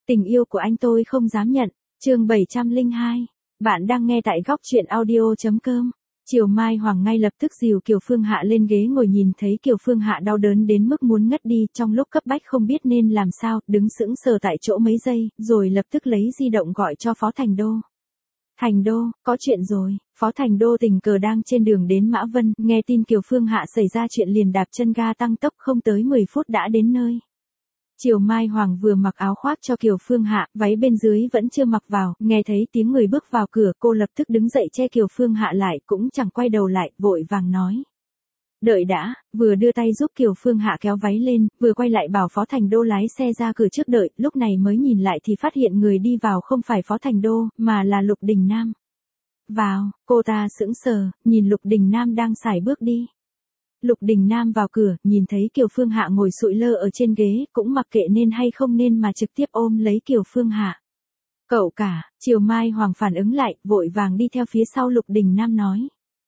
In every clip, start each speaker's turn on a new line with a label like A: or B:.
A: Tình yêu của anh tôi không dám nhận. Chương 702. Bạn đang nghe tại góc truyện audio.com. Chiều Mai Hoàng ngay lập tức dìu Kiều Phương Hạ lên ghế ngồi, nhìn thấy Kiều Phương Hạ đau đớn đến mức muốn ngất đi, trong lúc cấp bách không biết nên làm sao, đứng sững sờ tại chỗ mấy giây, rồi lập tức lấy di động gọi cho Phó Thành Đô. Thành Đô, có chuyện rồi. Phó Thành Đô tình cờ đang trên đường đến Mã Vân, nghe tin Kiều Phương Hạ xảy ra chuyện liền đạp chân ga tăng tốc, không tới 10 phút đã đến nơi. Chiều Mai Hoàng vừa mặc áo khoác cho Kiều Phương Hạ, váy bên dưới vẫn chưa mặc vào, nghe thấy tiếng người bước vào cửa, cô lập tức đứng dậy che Kiều Phương Hạ lại, cũng chẳng quay đầu lại, vội vàng nói. Đợi đã, vừa đưa tay giúp Kiều Phương Hạ kéo váy lên, vừa quay lại bảo Phó Thành Đô lái xe ra cửa trước đợi, lúc này mới nhìn lại thì phát hiện người đi vào không phải Phó Thành Đô, mà là Lục Đình Nam. Vào, cô ta sững sờ, nhìn Lục Đình Nam đang sải bước đi. Lục Đình Nam vào cửa, nhìn thấy Kiều Phương Hạ ngồi sụi lơ ở trên ghế, cũng mặc kệ nên hay không nên mà trực tiếp ôm lấy Kiều Phương Hạ. Cậu cả, Chiều Mai Hoàng phản ứng lại, vội vàng đi theo phía sau Lục Đình Nam nói.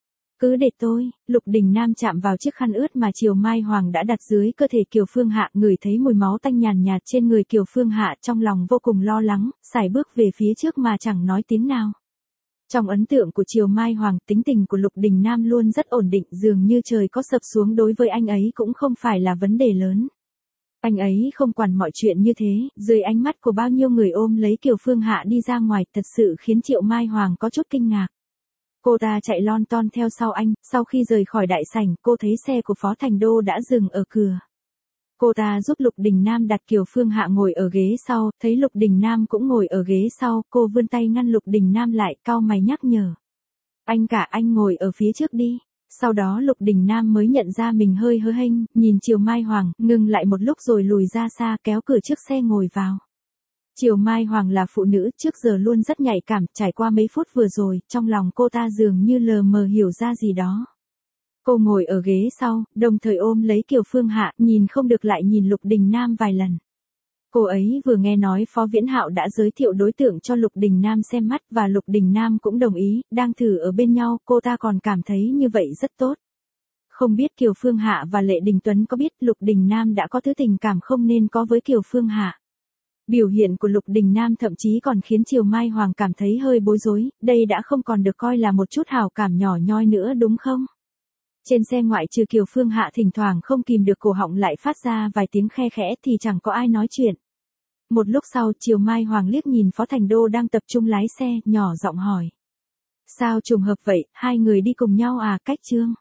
A: Cứ để tôi. Lục Đình Nam chạm vào chiếc khăn ướt mà Chiều Mai Hoàng đã đặt dưới cơ thể Kiều Phương Hạ, ngửi thấy mùi máu tanh nhàn nhạt trên người Kiều Phương Hạ, trong lòng vô cùng lo lắng, sải bước về phía trước mà chẳng nói tiếng nào. Trong ấn tượng của Chiều Mai Hoàng, tính tình của Lục Đình Nam luôn rất ổn định, dường như trời có sập xuống đối với anh ấy cũng không phải là vấn đề lớn. Anh ấy không quản mọi chuyện như thế, dưới ánh mắt của bao nhiêu người ôm lấy Kiều Phương Hạ đi ra ngoài, thật sự khiến Chiều Mai Hoàng có chút kinh ngạc. Cô ta chạy lon ton theo sau anh, sau khi rời khỏi đại sảnh, cô thấy xe của Phó Thành Đô đã dừng ở cửa. Cô ta giúp Lục Đình Nam đặt Kiều Phương Hạ ngồi ở ghế sau, thấy Lục Đình Nam cũng ngồi ở ghế sau, cô vươn tay ngăn Lục Đình Nam lại, cau mày nhắc nhở. Anh cả, anh ngồi ở phía trước đi. Sau đó Lục Đình Nam mới nhận ra mình hơi hớ hênh, nhìn Chiều Mai Hoàng, ngừng lại một lúc rồi lùi ra xa, kéo cửa trước xe ngồi vào. Chiều Mai Hoàng là phụ nữ, trước giờ luôn rất nhạy cảm, trải qua mấy phút vừa rồi, trong lòng cô ta dường như lờ mờ hiểu ra gì đó. Cô ngồi ở ghế sau, đồng thời ôm lấy Kiều Phương Hạ, nhìn không được lại nhìn Lục Đình Nam vài lần. Cô ấy vừa nghe nói Phó Viễn Hạo đã giới thiệu đối tượng cho Lục Đình Nam xem mắt và Lục Đình Nam cũng đồng ý, đang thử ở bên nhau, cô ta còn cảm thấy như vậy rất tốt. Không biết Kiều Phương Hạ và Lệ Đình Tuấn có biết Lục Đình Nam đã có thứ tình cảm không nên có với Kiều Phương Hạ. Biểu hiện của Lục Đình Nam thậm chí còn khiến Chiều Mai Hoàng cảm thấy hơi bối rối, đây đã không còn được coi là một chút hảo cảm nhỏ nhoi nữa đúng không? Trên xe ngoại trừ Kiều Phương Hạ thỉnh thoảng không kìm được cổ họng lại phát ra vài tiếng khe khẽ thì chẳng có ai nói chuyện. Một lúc sau Chiều Mai Hoàng liếc nhìn Phó Thành Đô đang tập trung lái xe, nhỏ giọng hỏi. Sao trùng hợp vậy, hai người đi cùng nhau à, cách Trương?